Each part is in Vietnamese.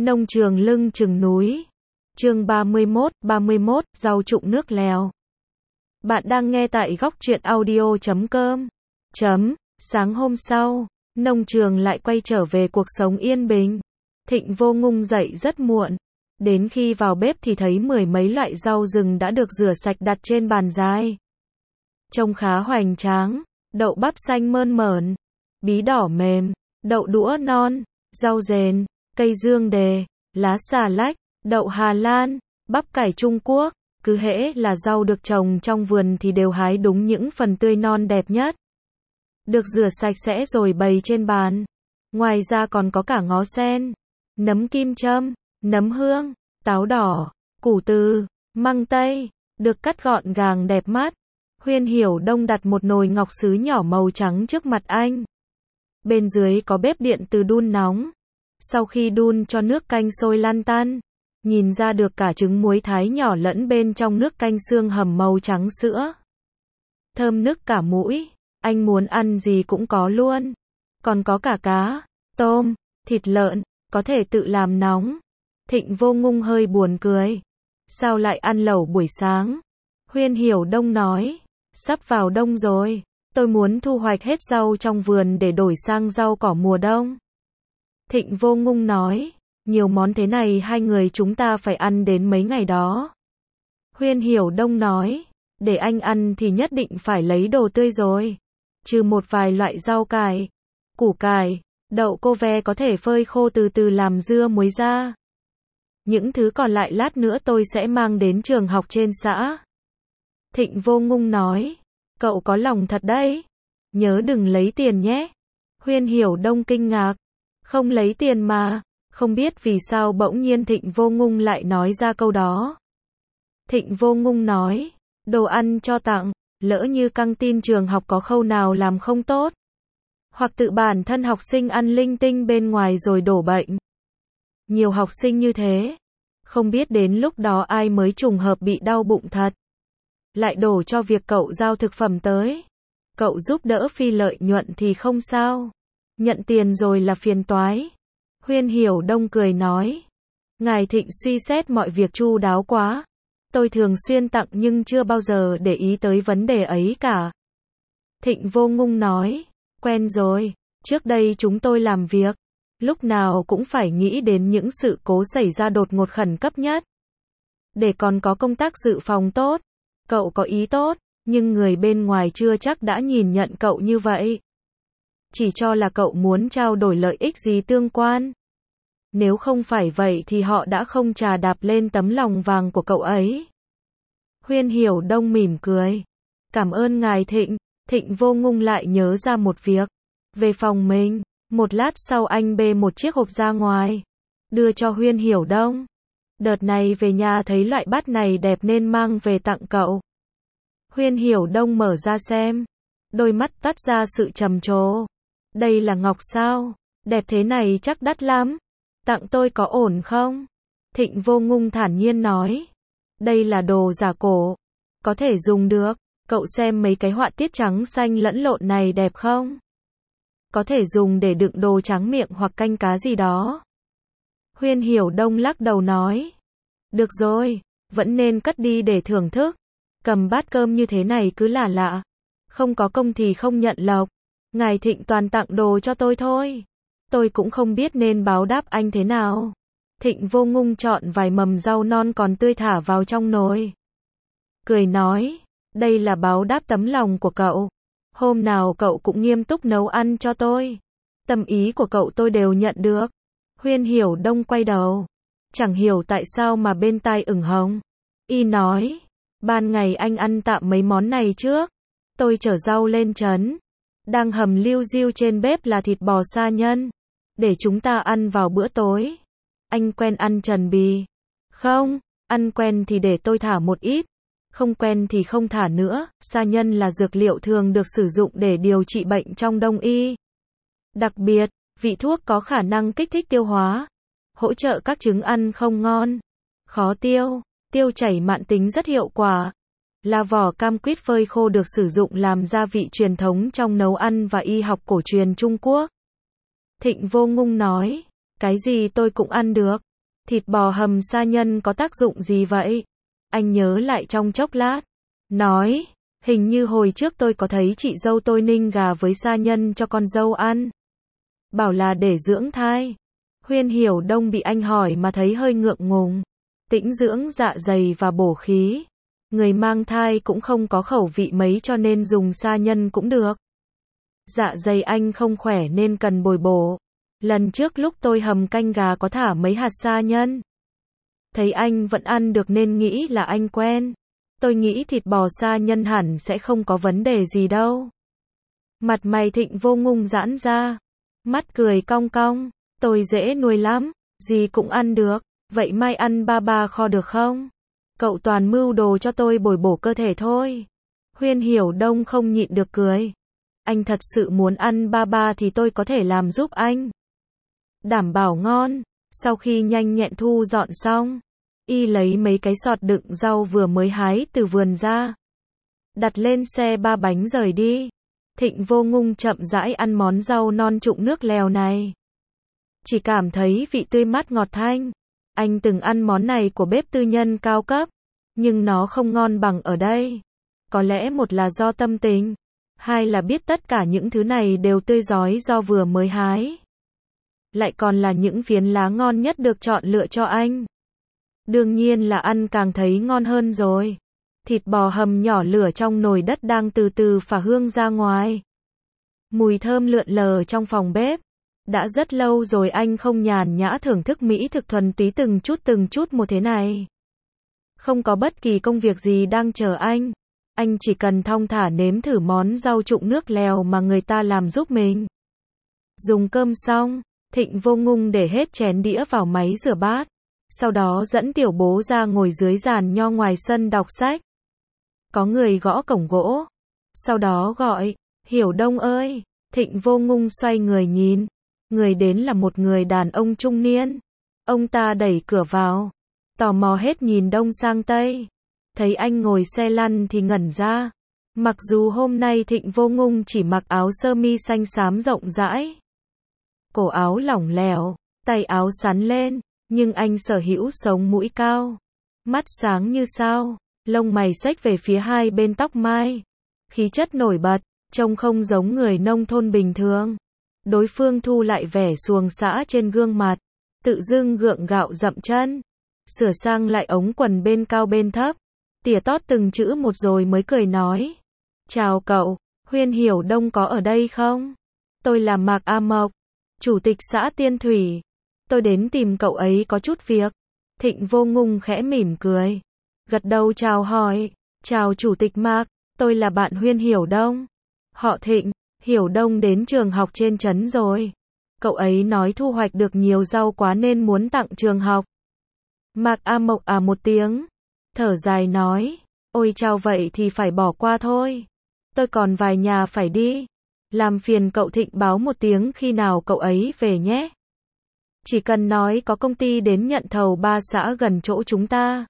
Nông trường lưng chừng núi. Chương 31, rau trụng nước lèo. Bạn đang nghe tại góc truyện audio.com. Sáng hôm sau, nông trường lại quay trở về cuộc sống yên bình. Thịnh Vô Ngung dậy rất muộn. Đến khi vào bếp thì thấy mười mấy loại rau rừng đã được rửa sạch đặt trên bàn dài. Trông khá hoành tráng, đậu bắp xanh mơn mởn, bí đỏ mềm, đậu đũa non, rau dền, cây dương đề, lá xà lách, đậu Hà Lan, bắp cải Trung Quốc, cứ hễ là rau được trồng trong vườn thì đều hái đúng những phần tươi non đẹp nhất. Được rửa sạch sẽ rồi bày trên bàn. Ngoài ra còn có cả ngó sen, nấm kim châm, nấm hương, táo đỏ, củ từ, măng tây, được cắt gọn gàng đẹp mắt. Huyên Hiểu Đông đặt một nồi ngọc sứ nhỏ màu trắng trước mặt anh. Bên dưới có bếp điện từ đun nóng. Sau khi đun cho nước canh sôi lăn tăn, nhìn ra được cả trứng muối thái nhỏ lẫn bên trong nước canh xương hầm màu trắng sữa. Thơm nức cả mũi, anh muốn ăn gì cũng có luôn. Còn có cả cá, tôm, thịt lợn, có thể tự làm nóng. Thịnh Vô Ngung hơi buồn cười. Sao lại ăn lẩu buổi sáng? Huyên Hiểu Đông nói, sắp vào đông rồi, tôi muốn thu hoạch hết rau trong vườn để đổi sang rau cỏ mùa đông. Thịnh Vô Ngung nói, nhiều món thế này hai người chúng ta phải ăn đến mấy ngày đó. Huyên Hiểu Đông nói, để anh ăn thì nhất định phải lấy đồ tươi rồi. Trừ một vài loại rau cải, củ cải, đậu cô ve có thể phơi khô từ từ làm dưa muối ra. Những thứ còn lại lát nữa tôi sẽ mang đến trường học trên xã. Thịnh Vô Ngung nói, cậu có lòng thật đấy. Nhớ đừng lấy tiền nhé. Huyên Hiểu Đông kinh ngạc. Không lấy tiền mà. Không biết vì sao bỗng nhiên Thịnh Vô Ngung lại nói ra câu đó. Thịnh Vô Ngung nói, đồ ăn cho tặng, lỡ như căng tin trường học có khâu nào làm không tốt. Hoặc tự bản thân học sinh ăn linh tinh bên ngoài rồi đổ bệnh. Nhiều học sinh như thế. Không biết đến lúc đó ai mới trùng hợp bị đau bụng thật. Lại đổ cho việc cậu giao thực phẩm tới. Cậu giúp đỡ phi lợi nhuận thì không sao. Nhận tiền rồi là phiền toái. Huyên Hiểu Đông cười nói. Ngài Thịnh suy xét mọi việc chu đáo quá. Tôi thường xuyên tặng nhưng chưa bao giờ để ý tới vấn đề ấy cả. Thịnh Vô Ngung nói. Quen rồi. Trước đây chúng tôi làm việc. Lúc nào cũng phải nghĩ đến những sự cố xảy ra đột ngột khẩn cấp nhất. Để còn có công tác dự phòng tốt. Cậu có ý tốt, nhưng người bên ngoài chưa chắc đã nhìn nhận cậu như vậy. Chỉ cho là cậu muốn trao đổi lợi ích gì tương quan. Nếu không phải vậy thì họ đã không trà đạp lên tấm lòng vàng của cậu ấy. Huyên Hiểu Đông mỉm cười. Cảm ơn ngài Thịnh. Thịnh Vô Ngung lại nhớ ra một việc. Về phòng mình, một lát sau anh bê một chiếc hộp ra ngoài. Đưa cho Huyên Hiểu Đông. Đợt này về nhà thấy loại bát này đẹp nên mang về tặng cậu. Huyên Hiểu Đông mở ra xem. Đôi mắt toát ra sự trầm trồ. Đây là ngọc sao? Đẹp thế này chắc đắt lắm. Tặng tôi có ổn không? Thịnh Vô Ngung thản nhiên nói. Đây là đồ giả cổ. Có thể dùng được. Cậu xem mấy cái họa tiết trắng xanh lẫn lộn này đẹp không? Có thể dùng để đựng đồ tráng miệng hoặc canh cá gì đó. Huyên Hiểu Đông lắc đầu nói. Được rồi, vẫn nên cất đi để thưởng thức. Cầm bát cơm như thế này cứ là lạ. Không có công thì không nhận lộc. Ngài Thịnh toàn tặng đồ cho tôi thôi. Tôi cũng không biết nên báo đáp anh thế nào. Thịnh Vô Ngung chọn vài mầm rau non còn tươi thả vào trong nồi. Cười nói, đây là báo đáp tấm lòng của cậu. Hôm nào cậu cũng nghiêm túc nấu ăn cho tôi. Tâm ý của cậu tôi đều nhận được. Huyên Hiểu Đông quay đầu. Chẳng hiểu tại sao mà bên tai ửng hồng. Y nói, ban ngày anh ăn tạm mấy món này trước. Tôi chở rau lên trấn. Đang hầm liu riu trên bếp là thịt bò sa nhân. Để chúng ta ăn vào bữa tối. Anh quen ăn trần bì? Không, ăn quen thì để tôi thả một ít. Không quen thì không thả nữa. Sa nhân là dược liệu thường được sử dụng để điều trị bệnh trong đông y. Đặc biệt, vị thuốc có khả năng kích thích tiêu hóa. Hỗ trợ các chứng ăn không ngon, khó tiêu, tiêu chảy mãn tính rất hiệu quả. Là vỏ cam quýt phơi khô được sử dụng làm gia vị truyền thống trong nấu ăn và y học cổ truyền Trung Quốc. Thịnh Vô Ngung nói, cái gì tôi cũng ăn được. Thịt bò hầm sa nhân có tác dụng gì vậy? Anh nhớ lại trong chốc lát. Nói, hình như hồi trước tôi có thấy chị dâu tôi ninh gà với sa nhân cho con dâu ăn. Bảo là để dưỡng thai. Huyên Hiểu Đông bị anh hỏi mà thấy hơi ngượng ngùng. Tĩnh dưỡng dạ dày và bổ khí. Người mang thai cũng không có khẩu vị mấy cho nên dùng sa nhân cũng được. Dạ dày anh không khỏe nên cần bồi bổ. Lần trước lúc tôi hầm canh gà có thả mấy hạt sa nhân. Thấy anh vẫn ăn được nên nghĩ là anh quen. Tôi nghĩ thịt bò sa nhân hẳn sẽ không có vấn đề gì đâu. Mặt mày Thịnh Vô Ngung giãn ra. Mắt cười cong cong. Tôi dễ nuôi lắm. Gì cũng ăn được. Vậy mai ăn ba kho được không? Cậu toàn mưu đồ cho tôi bồi bổ cơ thể thôi. Huyên Hiểu Đông không nhịn được cười. Anh thật sự muốn ăn ba thì tôi có thể làm giúp anh. Đảm bảo ngon. Sau khi nhanh nhẹn thu dọn xong, y lấy mấy cái sọt đựng rau vừa mới hái từ vườn ra. Đặt lên xe 3 bánh rời đi. Thịnh Vô Ngung chậm rãi ăn món rau non trụng nước lèo này. Chỉ cảm thấy vị tươi mát ngọt thanh. Anh từng ăn món này của bếp tư nhân cao cấp, nhưng nó không ngon bằng ở đây. Có lẽ một là do tâm tình, hai là biết tất cả những thứ này đều tươi rói do vừa mới hái. Lại còn là những phiến lá ngon nhất được chọn lựa cho anh. Đương nhiên là ăn càng thấy ngon hơn rồi. Thịt bò hầm nhỏ lửa trong nồi đất đang từ từ phả hương ra ngoài. Mùi thơm lượn lờ trong phòng bếp. Đã rất lâu rồi anh không nhàn nhã thưởng thức mỹ thực thuần túy từng chút một thế này. Không có bất kỳ công việc gì đang chờ anh. Anh chỉ cần thong thả nếm thử món rau trụng nước lèo mà người ta làm giúp mình. Dùng cơm xong, Thịnh Vô Ngung để hết chén đĩa vào máy rửa bát. Sau đó dẫn tiểu bố ra ngồi dưới giàn nho ngoài sân đọc sách. Có người gõ cổng gỗ. Sau đó gọi, Hiểu Đông ơi. Thịnh Vô Ngung xoay người nhìn. Người đến là một người đàn ông trung niên. Ông ta đẩy cửa vào. Tò mò hết nhìn đông sang tây. Thấy anh ngồi xe lăn thì ngẩn ra. Mặc dù hôm nay Thịnh Vô Ngung chỉ mặc áo sơ mi xanh xám rộng rãi. Cổ áo lỏng lẻo, tay áo xắn lên. Nhưng anh sở hữu sống mũi cao. Mắt sáng như sao. Lông mày xếch về phía hai bên tóc mai. Khí chất nổi bật, trông không giống người nông thôn bình thường. Đối phương thu lại vẻ xuồng xã trên gương mặt. Tự dưng gượng gạo dậm chân. Sửa sang lại ống quần bên cao bên thấp. Tỉa tót từng chữ một rồi mới cười nói. Chào cậu, Huyên Hiểu Đông có ở đây không? Tôi là Mạc A Mộc, chủ tịch xã Tiên Thủy. Tôi đến tìm cậu ấy có chút việc. Thịnh Vô Ngung khẽ mỉm cười. Gật đầu chào hỏi. Chào chủ tịch Mạc, tôi là bạn Huyên Hiểu Đông. Họ Thịnh, Hiểu Đông đến trường học trên trấn rồi. Cậu ấy nói thu hoạch được nhiều rau quá nên muốn tặng trường học. Mạc A Mộc à một tiếng. Thở dài nói. Ôi chào vậy thì phải bỏ qua thôi. Tôi còn vài nhà phải đi. Làm phiền cậu Thịnh báo một tiếng khi nào cậu ấy về nhé. Chỉ cần nói có công ty đến nhận thầu 3 xã gần chỗ chúng ta.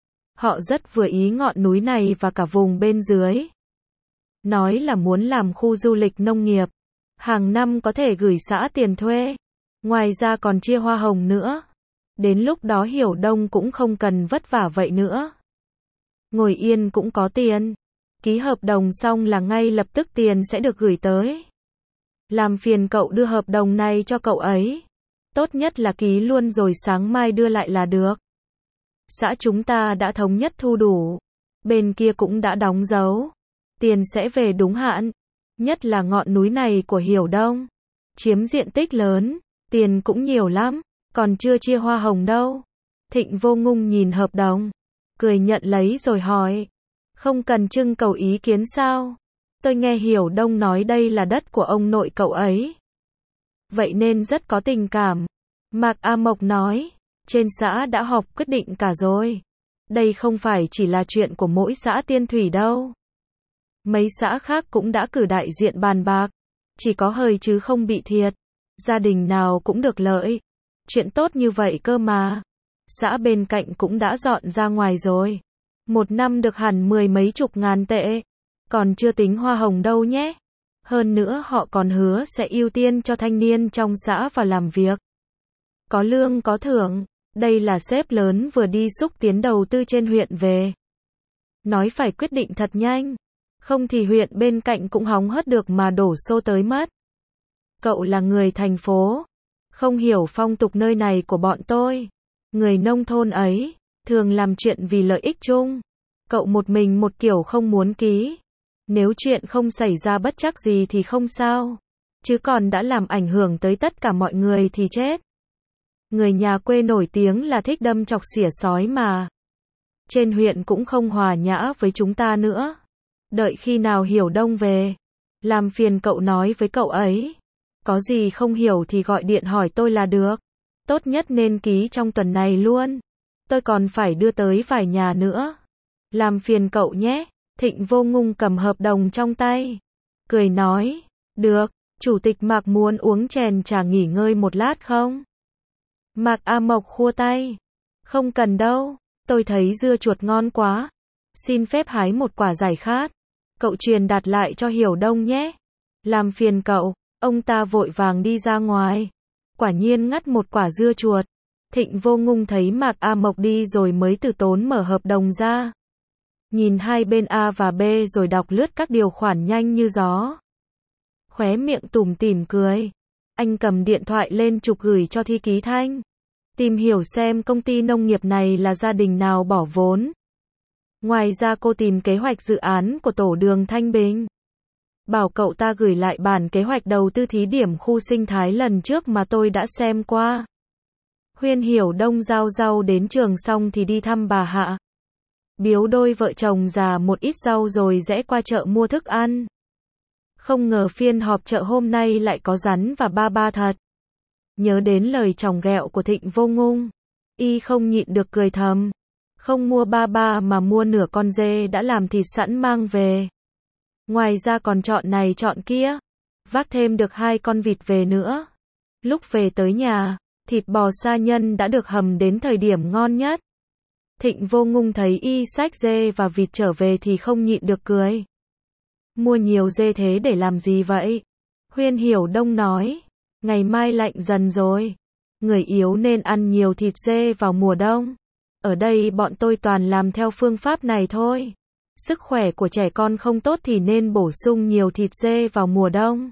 Họ rất vừa ý ngọn núi này và cả vùng bên dưới. Nói là muốn làm khu du lịch nông nghiệp. Hàng năm có thể gửi xã tiền thuê. Ngoài ra còn chia hoa hồng nữa. Đến lúc đó Hiểu Đông cũng không cần vất vả vậy nữa. Ngồi yên cũng có tiền. Ký hợp đồng xong là ngay lập tức tiền sẽ được gửi tới. Làm phiền cậu đưa hợp đồng này cho cậu ấy. Tốt nhất là ký luôn rồi sáng mai đưa lại là được. Xã chúng ta đã thống nhất thu đủ. Bên kia cũng đã đóng dấu. Tiền sẽ về đúng hạn. Nhất là ngọn núi này của Hiểu Đông. Chiếm diện tích lớn. Tiền cũng nhiều lắm. Còn chưa chia hoa hồng đâu. Thịnh Vô Ngung nhìn hợp đồng. Cười nhận lấy rồi hỏi. Không cần trưng cầu ý kiến sao? Tôi nghe Hiểu Đông nói đây là đất của ông nội cậu ấy. Vậy nên rất có tình cảm. Mạc A Mộc nói. Trên xã đã họp quyết định cả rồi. Đây không phải chỉ là chuyện của mỗi xã Tiên Thủy đâu. Mấy xã khác cũng đã cử đại diện bàn bạc. Chỉ có hời chứ không bị thiệt. Gia đình nào cũng được lợi. Chuyện tốt như vậy cơ mà. Xã bên cạnh cũng đã dọn ra ngoài rồi. Một năm được hẳn 10 mấy chục ngàn tệ. Còn chưa tính hoa hồng đâu nhé. Hơn nữa họ còn hứa sẽ ưu tiên cho thanh niên trong xã vào làm việc. Có lương có thưởng. Đây là sếp lớn vừa đi xúc tiến đầu tư trên huyện về. Nói phải quyết định thật nhanh. Không thì huyện bên cạnh cũng hóng hớt được mà đổ xô tới mất. Cậu là người thành phố. Không hiểu phong tục nơi này của bọn tôi. Người nông thôn ấy, thường làm chuyện vì lợi ích chung. Cậu một mình một kiểu không muốn ký. Nếu chuyện không xảy ra bất trắc gì thì không sao. Chứ còn đã làm ảnh hưởng tới tất cả mọi người thì chết. Người nhà quê nổi tiếng là thích đâm chọc xỉa sói mà. Trên huyện cũng không hòa nhã với chúng ta nữa. Đợi khi nào Hiểu Đông về. Làm phiền cậu nói với cậu ấy. Có gì không hiểu thì gọi điện hỏi tôi là được. Tốt nhất nên ký trong tuần này luôn. Tôi còn phải đưa tới vài nhà nữa. Làm phiền cậu nhé. Thịnh Vô Ngung cầm hợp đồng trong tay. Cười nói. Được, Chủ tịch Mạc muốn uống chén trà nghỉ ngơi một lát không? Mạc A Mộc khua tay. Không cần đâu, tôi thấy dưa chuột ngon quá. Xin phép hái một quả giải khát. Cậu truyền đạt lại cho Hiểu Đông nhé. Làm phiền cậu, ông ta vội vàng đi ra ngoài. Quả nhiên ngắt một quả dưa chuột. Thịnh Vô Ngung thấy Mạc A Mộc đi rồi mới từ tốn mở hợp đồng ra. Nhìn hai bên A và B rồi đọc lướt các điều khoản nhanh như gió. Khóe miệng tủm tỉm cười. Anh cầm điện thoại lên chụp gửi cho Thi Ký Thanh. Tìm hiểu xem công ty nông nghiệp này là gia đình nào bỏ vốn. Ngoài ra cô tìm kế hoạch dự án của tổ đường Thanh Bình. Bảo cậu ta gửi lại bản kế hoạch đầu tư thí điểm khu sinh thái lần trước mà tôi đã xem qua. Huyên Hiểu Đông giao rau đến trường xong thì đi thăm bà Hạ. Biếu đôi vợ chồng già một ít rau rồi rẽ qua chợ mua thức ăn. Không ngờ phiên họp chợ hôm nay lại có rắn và ba ba thật. Nhớ đến lời chòng ghẹo của Thịnh Vô Ngung. Y không nhịn được cười thầm. Không mua ba ba mà mua nửa con dê đã làm thịt sẵn mang về. Ngoài ra còn chọn này chọn kia. Vác thêm được 2 con vịt về nữa. Lúc về tới nhà, thịt bò sa nhân đã được hầm đến thời điểm ngon nhất. Thịnh Vô Ngung thấy y xách dê và vịt trở về thì không nhịn được cười. Mua nhiều dê thế để làm gì vậy? Huyên Hiểu Đông nói. Ngày mai lạnh dần rồi. Người yếu nên ăn nhiều thịt dê vào mùa đông. Ở đây bọn tôi toàn làm theo phương pháp này thôi. Sức khỏe của trẻ con không tốt thì nên bổ sung nhiều thịt dê vào mùa đông.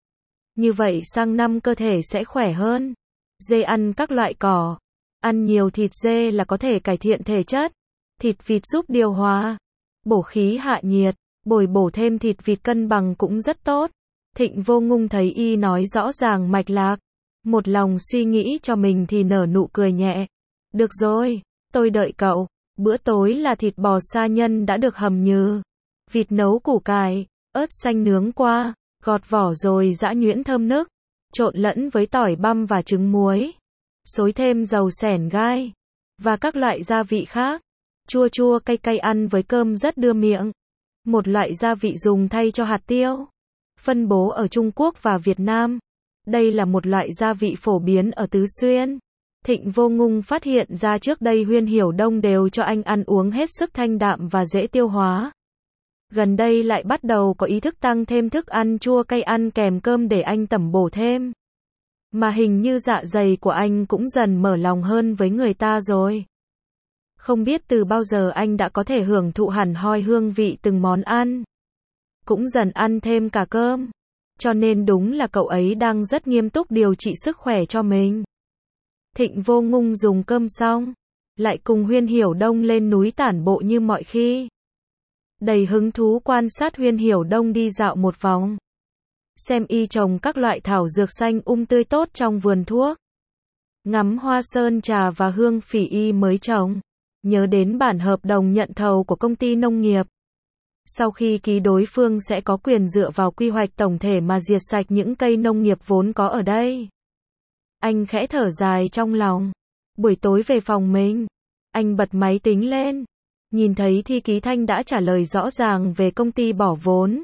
Như vậy sang năm cơ thể sẽ khỏe hơn. Dê ăn các loại cỏ. Ăn nhiều thịt dê là có thể cải thiện thể chất. Thịt vịt giúp điều hòa, bổ khí hạ nhiệt, bồi bổ thêm thịt vịt cân bằng cũng rất tốt. Thịnh Vô Ngung thấy y nói rõ ràng mạch lạc. Một lòng suy nghĩ cho mình thì nở nụ cười nhẹ. Được rồi, tôi đợi cậu. Bữa tối là thịt bò sa nhân đã được hầm nhừ. Vịt nấu củ cải, ớt xanh nướng qua, gọt vỏ rồi giã nhuyễn thơm nức. Trộn lẫn với tỏi băm và trứng muối. Xối thêm dầu sẻn gai. Và các loại gia vị khác. Chua chua cay cay ăn với cơm rất đưa miệng. Một loại gia vị dùng thay cho hạt tiêu. Phân bố ở Trung Quốc và Việt Nam. Đây là một loại gia vị phổ biến ở Tứ Xuyên. Thịnh Vô Ngung phát hiện ra trước đây Huyên Hiểu Đông đều cho anh ăn uống hết sức thanh đạm và dễ tiêu hóa. Gần đây lại bắt đầu có ý thức tăng thêm thức ăn chua cay ăn kèm cơm để anh tẩm bổ thêm. Mà hình như dạ dày của anh cũng dần mở lòng hơn với người ta rồi. Không biết từ bao giờ anh đã có thể hưởng thụ hẳn hoi hương vị từng món ăn. Cũng dần ăn thêm cả cơm. Cho nên đúng là cậu ấy đang rất nghiêm túc điều trị sức khỏe cho mình. Thịnh Vô Ngung dùng cơm xong, lại cùng Huyên Hiểu Đông lên núi tản bộ như mọi khi. Đầy hứng thú quan sát Huyên Hiểu Đông đi dạo một vòng. Xem y trồng các loại thảo dược xanh tươi tốt trong vườn thuốc. Ngắm hoa sơn trà và hương phỉ y mới trồng. Nhớ đến bản hợp đồng nhận thầu của công ty nông nghiệp. Sau khi ký đối phương sẽ có quyền dựa vào quy hoạch tổng thể mà diệt sạch những cây nông nghiệp vốn có ở đây. Anh khẽ thở dài trong lòng. Buổi tối về phòng mình, anh bật máy tính lên. Nhìn thấy Thi Ký Thanh đã trả lời rõ ràng về công ty bỏ vốn.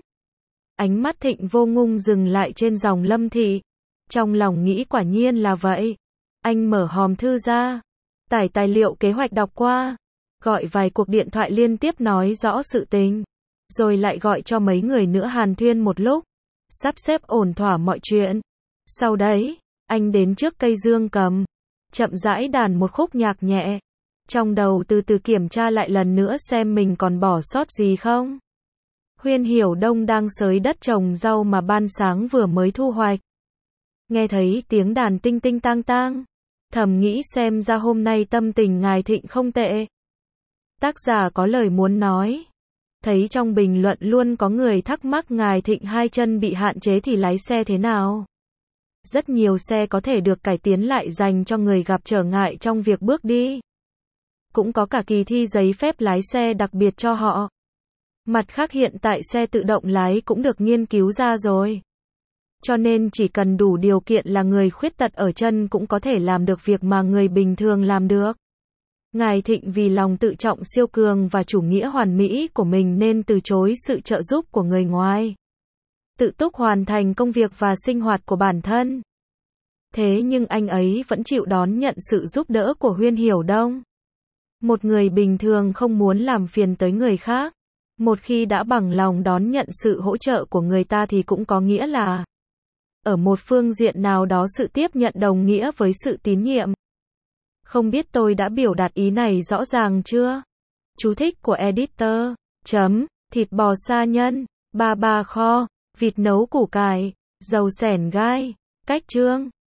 Ánh mắt Thịnh Vô Ngung dừng lại trên dòng Lâm Thị. Trong lòng nghĩ quả nhiên là vậy. Anh mở hòm thư ra. Tải tài liệu kế hoạch đọc qua. Gọi vài cuộc điện thoại liên tiếp nói rõ sự tình. Rồi lại gọi cho mấy người nữa hàn thuyên một lúc. Sắp xếp ổn thỏa mọi chuyện. Sau đấy, anh đến trước cây dương cầm. chậm rãi đàn một khúc nhạc nhẹ. Trong đầu từ từ kiểm tra lại lần nữa xem mình còn bỏ sót gì không. Huyên Hiểu Đông đang xới đất trồng rau mà ban sáng vừa mới thu hoạch. Nghe thấy tiếng đàn tinh tinh tang tang, thầm nghĩ xem ra hôm nay tâm tình ngài Thịnh không tệ. Tác giả có lời muốn nói. Thấy trong bình luận luôn có người thắc mắc ngài Thịnh hai chân bị hạn chế thì lái xe thế nào. Rất nhiều xe có thể được cải tiến lại dành cho người gặp trở ngại trong việc bước đi. Cũng có cả kỳ thi giấy phép lái xe đặc biệt cho họ. Mặt khác hiện tại xe tự động lái cũng được nghiên cứu ra rồi. Cho nên chỉ cần đủ điều kiện là người khuyết tật ở chân cũng có thể làm được việc mà người bình thường làm được. Ngài Thịnh vì lòng tự trọng siêu cường và chủ nghĩa hoàn mỹ của mình nên từ chối sự trợ giúp của người ngoài. Tự túc hoàn thành công việc và sinh hoạt của bản thân. Thế nhưng anh ấy vẫn chịu đón nhận sự giúp đỡ của Huyên Hiểu Đông. Một người bình thường không muốn làm phiền tới người khác. Một khi đã bằng lòng đón nhận sự hỗ trợ của người ta thì cũng có nghĩa là ở một phương diện nào đó sự tiếp nhận đồng nghĩa với sự tín nhiệm. Không biết tôi đã biểu đạt ý này rõ ràng chưa? Chú thích của editor. Thịt bò sa nhân, ba kho, vịt nấu củ cải, dầu xẻn gai. Cách chương